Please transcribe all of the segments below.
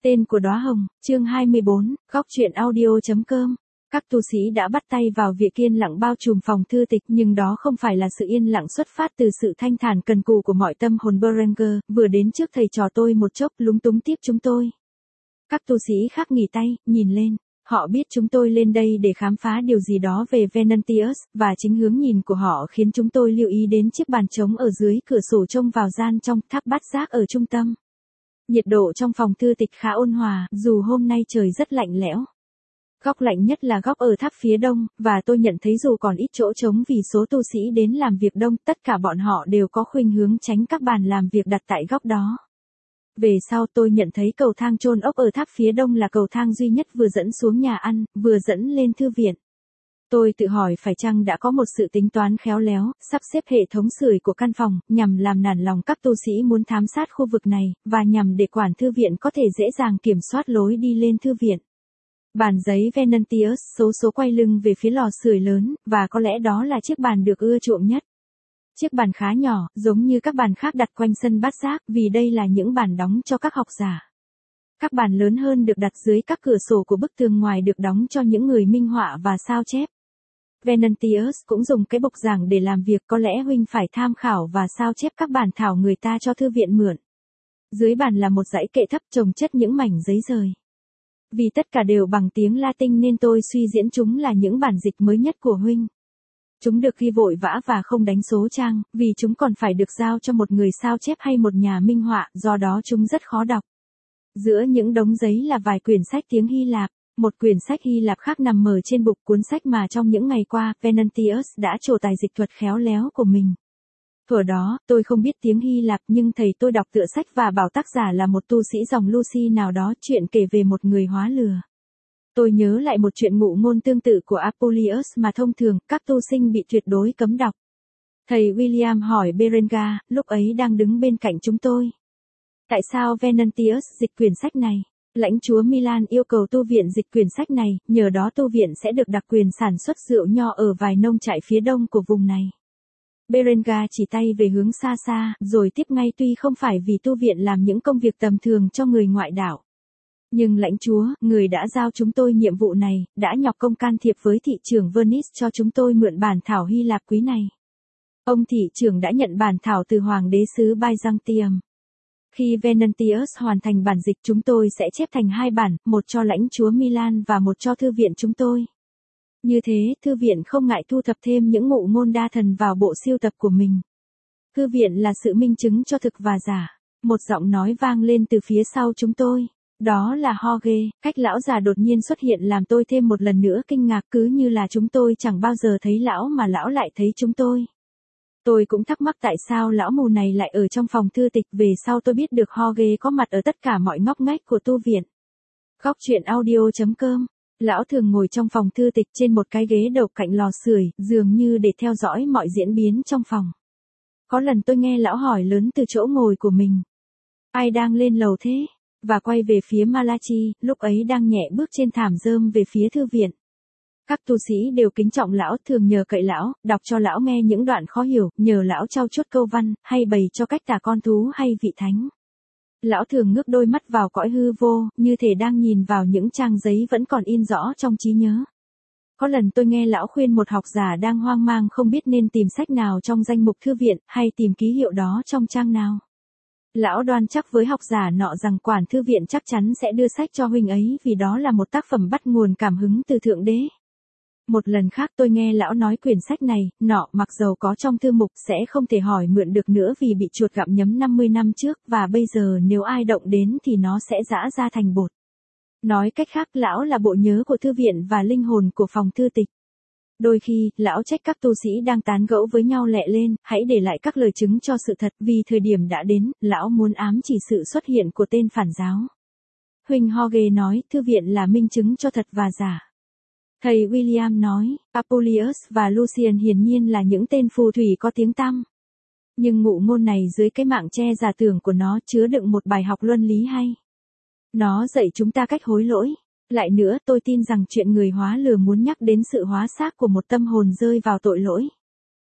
Tên của đóa hồng, chương 24, góc truyện audio.com. Các tu sĩ đã bắt tay vào việc yên lặng bao trùm phòng thư tịch, nhưng đó không phải là sự yên lặng xuất phát từ sự thanh thản cần cù của mọi tâm hồn. Berenger vừa đến trước thầy trò tôi một chốc, lúng túng tiếp chúng tôi. Các tu sĩ khác nghỉ tay, nhìn lên. Họ biết chúng tôi lên đây để khám phá điều gì đó về Venantius, và chính hướng nhìn của họ khiến chúng tôi lưu ý đến chiếc bàn trống ở dưới cửa sổ trông vào gian trong, tháp bát giác ở trung tâm. Nhiệt độ trong phòng thư tịch khá ôn hòa, dù hôm nay trời rất lạnh lẽo. Góc lạnh nhất là góc ở tháp phía đông, và tôi nhận thấy dù còn ít chỗ trống vì số tu sĩ đến làm việc đông, tất cả bọn họ đều có khuynh hướng tránh các bàn làm việc đặt tại góc đó. Về sau tôi nhận thấy cầu thang chôn ốc ở tháp phía đông là cầu thang duy nhất vừa dẫn xuống nhà ăn, vừa dẫn lên thư viện. Tôi tự hỏi phải chăng đã có một sự tính toán khéo léo, sắp xếp hệ thống sưởi của căn phòng, nhằm làm nản lòng các tu sĩ muốn thám sát khu vực này, và nhằm để quản thư viện có thể dễ dàng kiểm soát lối đi lên thư viện. Bàn giấy Venantius số quay lưng về phía lò sưởi lớn, và có lẽ đó là chiếc bàn được ưa chuộng nhất. Chiếc bàn khá nhỏ, giống như các bàn khác đặt quanh sân bát giác, vì đây là những bàn đóng cho các học giả. Các bàn lớn hơn được đặt dưới các cửa sổ của bức tường ngoài được đóng cho những người minh họa và sao chép. Venantius cũng dùng cái bục giảng để làm việc, có lẽ huynh phải tham khảo và sao chép các bản thảo người ta cho thư viện mượn. Dưới bàn là một dãy kệ thấp chồng chất những mảnh giấy rời. Vì tất cả đều bằng tiếng Latin nên tôi suy diễn chúng là những bản dịch mới nhất của huynh. Chúng được ghi vội vã và không đánh số trang, vì chúng còn phải được giao cho một người sao chép hay một nhà minh họa, do đó chúng rất khó đọc. Giữa những đống giấy là vài quyển sách tiếng Hy Lạp. Một quyển sách Hy Lạp khác nằm mở trên bục cuốn sách mà trong những ngày qua, Venantius đã trổ tài dịch thuật khéo léo của mình. Thuở đó, tôi không biết tiếng Hy Lạp nhưng thầy tôi đọc tựa sách và bảo tác giả là một tu sĩ dòng Lucy nào đó, chuyện kể về một người hóa lừa. Tôi nhớ lại một chuyện ngụ ngôn tương tự của Apuleius mà thông thường, các tu sinh bị tuyệt đối cấm đọc. Thầy William hỏi Berengar, lúc ấy đang đứng bên cạnh chúng tôi. Tại sao Venantius dịch quyển sách này? Lãnh chúa Milan yêu cầu tu viện dịch quyển sách này, nhờ đó tu viện sẽ được đặc quyền sản xuất rượu nho ở vài nông trại phía đông của vùng này. Berengar chỉ tay về hướng xa xa, rồi tiếp ngay, tuy không phải vì tu viện làm những công việc tầm thường cho người ngoại đảo. Nhưng lãnh chúa, người đã giao chúng tôi nhiệm vụ này, đã nhọc công can thiệp với thị trưởng Venice cho chúng tôi mượn bản thảo Hy Lạp quý này. Ông thị trưởng đã nhận bản thảo từ hoàng đế xứ Byzantium. Khi Venantius hoàn thành bản dịch, chúng tôi sẽ chép thành hai bản, một cho lãnh chúa Milan và một cho thư viện chúng tôi. Như thế, thư viện không ngại thu thập thêm những ngụ ngôn đa thần vào bộ siêu tập của mình. Thư viện là sự minh chứng cho thực và giả. Một giọng nói vang lên từ phía sau chúng tôi. Đó là Jorge. Cách lão già đột nhiên xuất hiện làm tôi thêm một lần nữa kinh ngạc, cứ như là chúng tôi chẳng bao giờ thấy lão mà lão lại thấy chúng tôi. Tôi cũng thắc mắc tại sao lão mù này lại ở trong phòng thư tịch. Về sau tôi biết được Jorge có mặt ở tất cả mọi ngóc ngách của tu viện. Góc truyện audio.com. Lão thường ngồi trong phòng thư tịch trên một cái ghế đầu cạnh lò sưởi, dường như để theo dõi mọi diễn biến trong phòng. Có lần tôi nghe lão hỏi lớn từ chỗ ngồi của mình. Ai đang lên lầu thế? Và quay về phía Malachi, lúc ấy đang nhẹ bước trên thảm rơm về phía thư viện. Các tu sĩ đều kính trọng lão, thường nhờ cậy lão, đọc cho lão nghe những đoạn khó hiểu, nhờ lão trau chuốt câu văn, hay bày cho cách tả con thú hay vị thánh. Lão thường ngước đôi mắt vào cõi hư vô, như thể đang nhìn vào những trang giấy vẫn còn in rõ trong trí nhớ. Có lần tôi nghe lão khuyên một học giả đang hoang mang không biết nên tìm sách nào trong danh mục thư viện, hay tìm ký hiệu đó trong trang nào. Lão đoan chắc với học giả nọ rằng quản thư viện chắc chắn sẽ đưa sách cho huynh ấy vì đó là một tác phẩm bắt nguồn cảm hứng từ Thượng Đế. Một lần khác tôi nghe lão nói quyển sách này, nọ mặc dầu có trong thư mục sẽ không thể hỏi mượn được nữa vì bị chuột gặm nhấm 50 năm trước, và bây giờ nếu ai động đến thì nó sẽ giã ra thành bột. Nói cách khác, lão là bộ nhớ của thư viện và linh hồn của phòng thư tịch. Đôi khi, lão trách các tu sĩ đang tán gẫu với nhau lẹ lên, hãy để lại các lời chứng cho sự thật, vì thời điểm đã đến, lão muốn ám chỉ sự xuất hiện của tên phản giáo. Huỳnh Jorge nói, thư viện là minh chứng cho thật và giả. Thầy William nói, Apuleius và Lucian hiển nhiên là những tên phù thủy có tiếng tăm. Nhưng ngụ ngôn này dưới cái mạng che giả tưởng của nó chứa đựng một bài học luân lý hay. Nó dạy chúng ta cách hối lỗi. Lại nữa, tôi tin rằng chuyện người hóa lừa muốn nhắc đến sự hóa xác của một tâm hồn rơi vào tội lỗi.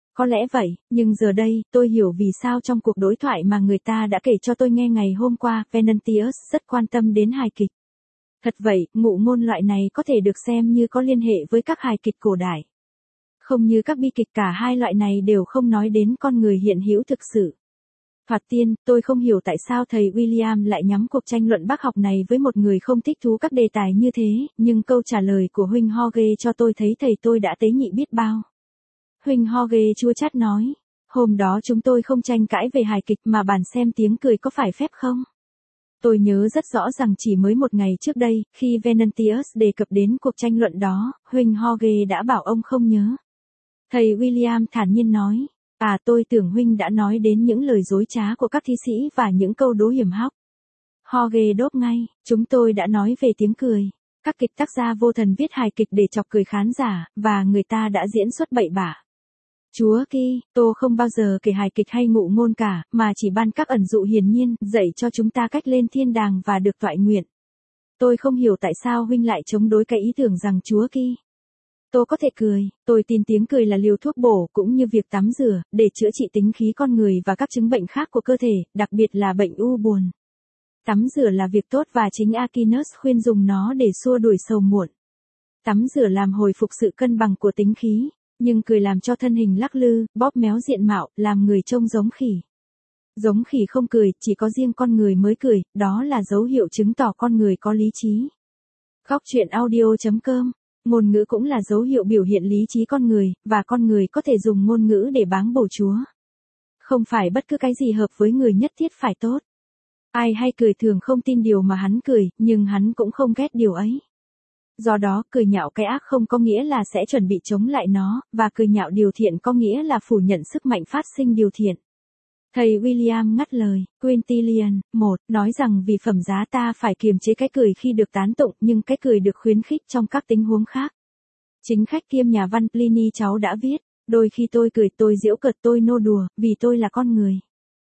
Có lẽ vậy, nhưng giờ đây, tôi hiểu vì sao trong cuộc đối thoại mà người ta đã kể cho tôi nghe ngày hôm qua, Venantius rất quan tâm đến hài kịch. Thật vậy, ngụ ngôn loại này có thể được xem như có liên hệ với các hài kịch cổ đại. Không như các bi kịch, cả hai loại này đều không nói đến con người hiện hữu thực sự. Thoạt tiên, tôi không hiểu tại sao thầy William lại nhắm cuộc tranh luận bác học này với một người không thích thú các đề tài như thế, nhưng câu trả lời của huynh Jorge cho tôi thấy thầy tôi đã tế nhị biết bao. Huynh Jorge chua chát nói, hôm đó chúng tôi không tranh cãi về hài kịch mà bàn xem tiếng cười có phải phép không. Tôi nhớ rất rõ rằng chỉ mới một ngày trước đây, khi Venantius đề cập đến cuộc tranh luận đó, huynh Jorge đã bảo ông không nhớ. Thầy William thản nhiên nói, tôi tưởng huynh đã nói đến những lời dối trá của các thi sĩ và những câu đố hiểm hóc. Jorge đốt ngay, chúng tôi đã nói về tiếng cười. Các kịch tác gia vô thần viết hài kịch để chọc cười khán giả, và người ta đã diễn xuất bậy bạ. Chúa Ki, tôi không bao giờ kể hài kịch hay ngụ ngôn cả, mà chỉ ban các ẩn dụ hiển nhiên, dạy cho chúng ta cách lên thiên đàng và được toại nguyện. Tôi không hiểu tại sao huynh lại chống đối cái ý tưởng rằng Chúa Ki. Tôi có thể cười, tôi tin tiếng cười là liều thuốc bổ cũng như việc tắm rửa, để chữa trị tính khí con người và các chứng bệnh khác của cơ thể, đặc biệt là bệnh u buồn. Tắm rửa là việc tốt và chính Aquinas khuyên dùng nó để xua đuổi sầu muộn. Tắm rửa làm hồi phục sự cân bằng của tính khí, nhưng cười làm cho thân hình lắc lư, bóp méo diện mạo, làm người trông giống khỉ. Giống khỉ không cười, chỉ có riêng con người mới cười, đó là dấu hiệu chứng tỏ con người có lý trí. Góc truyện audio.com. Ngôn ngữ cũng là dấu hiệu biểu hiện lý trí con người, và con người có thể dùng ngôn ngữ để báng bổ Chúa. Không phải bất cứ cái gì hợp với người nhất thiết phải tốt. Ai hay cười thường không tin điều mà hắn cười, nhưng hắn cũng không ghét điều ấy. Do đó, cười nhạo cái ác không có nghĩa là sẽ chuẩn bị chống lại nó, và cười nhạo điều thiện có nghĩa là phủ nhận sức mạnh phát sinh điều thiện. Thầy William ngắt lời, Quintilian, 1, nói rằng vì phẩm giá ta phải kiềm chế cái cười khi được tán tụng, nhưng cái cười được khuyến khích trong các tình huống khác. Chính khách kiêm nhà văn Pliny cháu đã viết, đôi khi tôi cười, tôi giễu cợt, tôi nô đùa, vì tôi là con người.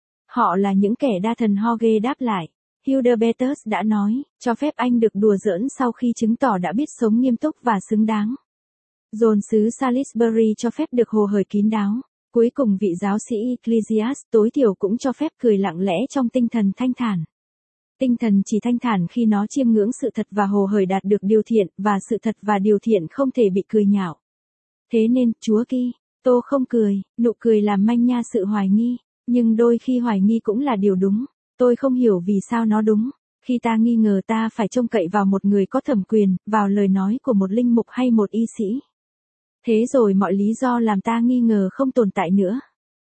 Họ là những kẻ đa thần. Jorge đáp lại. Hildebertus đã nói, cho phép anh được đùa giỡn sau khi chứng tỏ đã biết sống nghiêm túc và xứng đáng. John xứ Salisbury cho phép được hồ hởi kín đáo. Cuối cùng vị giáo sĩ Ecclesiastes tối thiểu cũng cho phép cười lặng lẽ trong tinh thần thanh thản. Tinh thần chỉ thanh thản khi nó chiêm ngưỡng sự thật và hồ hởi đạt được điều thiện, và sự thật và điều thiện không thể bị cười nhạo. Thế nên, Chúa Ki, tôi không cười, nụ cười làm manh nha sự hoài nghi, nhưng đôi khi hoài nghi cũng là điều đúng. Tôi không hiểu vì sao nó đúng. Khi ta nghi ngờ ta phải trông cậy vào một người có thẩm quyền, vào lời nói của một linh mục hay một y sĩ. Thế rồi mọi lý do làm ta nghi ngờ không tồn tại nữa.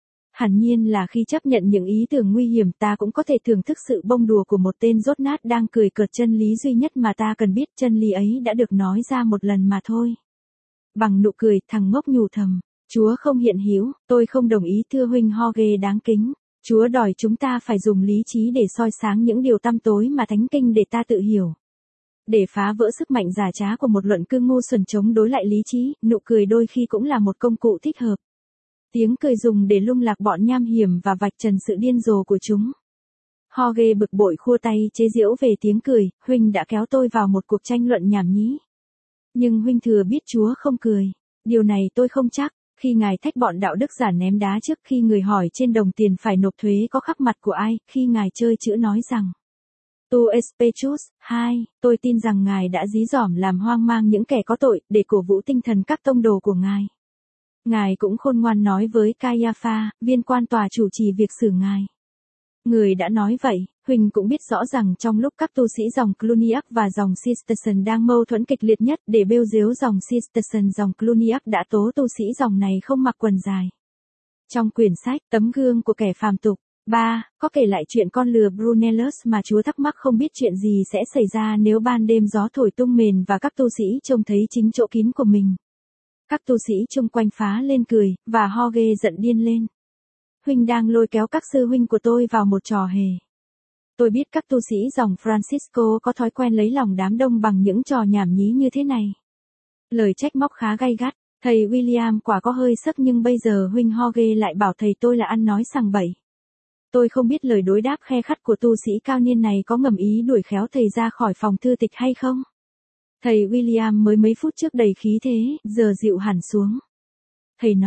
Hẳn nhiên là khi chấp nhận những ý tưởng nguy hiểm ta cũng có thể thưởng thức sự bông đùa của một tên dốt nát đang cười cợt chân lý duy nhất mà ta cần biết, chân lý ấy đã được nói ra một lần mà thôi. Bằng nụ cười, thằng ngốc nhủ thầm, Chúa không hiện hữu, tôi không đồng ý thưa huynh Jorge đáng kính. Chúa đòi chúng ta phải dùng lý trí để soi sáng những điều tăm tối mà thánh kinh để ta tự hiểu. Để phá vỡ sức mạnh giả trá của một luận cư ngu xuẩn chống đối lại lý trí, nụ cười đôi khi cũng là một công cụ thích hợp. Tiếng cười dùng để lung lạc bọn nham hiểm và vạch trần sự điên rồ của chúng. Jorge bực bội khua tay chế giễu về tiếng cười, huynh đã kéo tôi vào một cuộc tranh luận nhảm nhí. Nhưng huynh thừa biết Chúa không cười. Điều này tôi không chắc. Khi ngài thách bọn đạo đức giả ném đá trước khi người hỏi trên đồng tiền phải nộp thuế có khắc mặt của ai, khi ngài chơi chữ nói rằng Tu espechus, 2, tôi tin rằng ngài đã dí dỏm làm hoang mang những kẻ có tội, để cổ vũ tinh thần các tông đồ của ngài. Ngài cũng khôn ngoan nói với Caiapha, viên quan tòa chủ trì việc xử ngài. Người đã nói vậy, Huỳnh cũng biết rõ rằng trong lúc các tu sĩ dòng Cluniac và dòng Cistercian đang mâu thuẫn kịch liệt nhất để bêu dếu dòng Cistercian, dòng Cluniac đã tố tu sĩ dòng này không mặc quần dài. Trong quyển sách Tấm gương của kẻ phàm tục, 3, có kể lại chuyện con lừa Brunellus mà Chúa thắc mắc không biết chuyện gì sẽ xảy ra nếu ban đêm gió thổi tung mền và các tu sĩ trông thấy chính chỗ kín của mình. Các tu sĩ chung quanh phá lên cười, và Jorge giận điên lên. Huynh đang lôi kéo các sư huynh của tôi vào một trò hề. Tôi biết các tu sĩ dòng Francisco có thói quen lấy lòng đám đông bằng những trò nhảm nhí như thế này. Lời trách móc khá gay gắt, thầy William quả có hơi sức nhưng bây giờ huynh Jorge lại bảo thầy tôi là ăn nói sằng bậy. Tôi không biết lời đối đáp khe khắt của tu sĩ cao niên này có ngầm ý đuổi khéo thầy ra khỏi phòng thư tịch hay không. Thầy William mới mấy phút trước đầy khí thế, giờ dịu hẳn xuống. Thầy nói,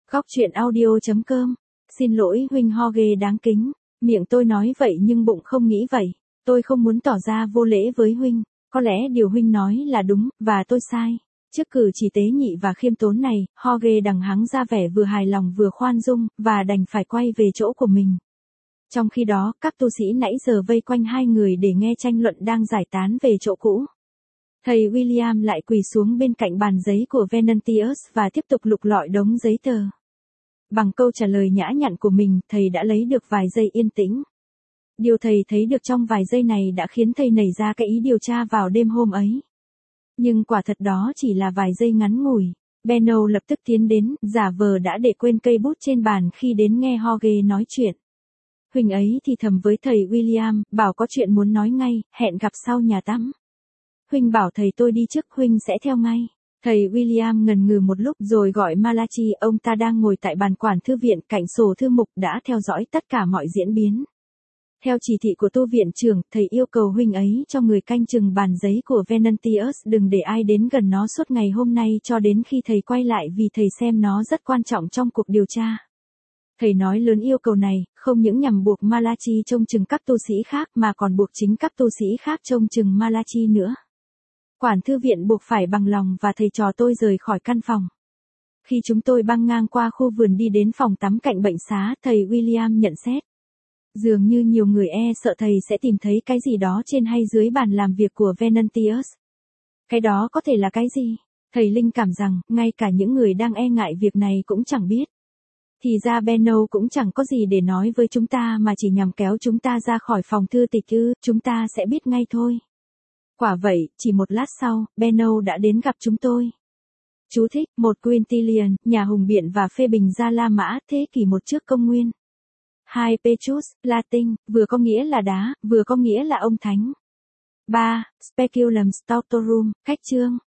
Góc truyện audio.com. Xin lỗi huynh Jorge đáng kính. Miệng tôi nói vậy nhưng bụng không nghĩ vậy. Tôi không muốn tỏ ra vô lễ với huynh. Có lẽ điều huynh nói là đúng, và tôi sai. Trước cử chỉ tế nhị và khiêm tốn này, Jorge đằng hắng ra vẻ vừa hài lòng vừa khoan dung, và đành phải quay về chỗ của mình. Trong khi đó, các tu sĩ nãy giờ vây quanh hai người để nghe tranh luận đang giải tán về chỗ cũ. Thầy William lại quỳ xuống bên cạnh bàn giấy của Venantius và tiếp tục lục lọi đống giấy tờ. Bằng câu trả lời nhã nhặn của mình, thầy đã lấy được vài giây yên tĩnh. Điều thầy thấy được trong vài giây này đã khiến thầy nảy ra cái ý điều tra vào đêm hôm ấy. Nhưng quả thật đó chỉ là vài giây ngắn ngủi. Benno lập tức tiến đến, giả vờ đã để quên cây bút trên bàn khi đến nghe Jorge nói chuyện. Huynh ấy thì thầm với thầy William, bảo có chuyện muốn nói ngay, hẹn gặp sau nhà tắm. Huynh bảo thầy tôi đi trước, huynh sẽ theo ngay. Thầy William ngần ngừ một lúc rồi gọi Malachi, ông ta đang ngồi tại bàn quản thư viện cạnh sổ thư mục đã theo dõi tất cả mọi diễn biến. Theo chỉ thị của tu viện trưởng, thầy yêu cầu huynh ấy cho người canh chừng bàn giấy của Venantius đừng để ai đến gần nó suốt ngày hôm nay cho đến khi thầy quay lại vì thầy xem nó rất quan trọng trong cuộc điều tra. Thầy nói lớn yêu cầu này, không những nhằm buộc Malachi trông chừng các tu sĩ khác mà còn buộc chính các tu sĩ khác trông chừng Malachi nữa. Quản thư viện buộc phải bằng lòng và thầy trò tôi rời khỏi căn phòng. Khi chúng tôi băng ngang qua khu vườn đi đến phòng tắm cạnh bệnh xá, thầy William nhận xét. Dường như nhiều người sợ thầy sẽ tìm thấy cái gì đó trên hay dưới bàn làm việc của Venantius. Cái đó có thể là cái gì? Thầy linh cảm rằng, ngay cả những người đang ngại việc này cũng chẳng biết. Thì ra Benno cũng chẳng có gì để nói với chúng ta mà chỉ nhằm kéo chúng ta ra khỏi phòng thư tịch chúng ta sẽ biết ngay thôi. Quả vậy, chỉ một lát sau, Benno đã đến gặp chúng tôi. Chú thích, một Quintilian, nhà hùng biện và phê bình gia La Mã, thế kỷ 1 trước công nguyên. 2 Petrus, Latin, vừa có nghĩa là đá, vừa có nghĩa là ông thánh. 3. Speculum Stautorum, cách chương.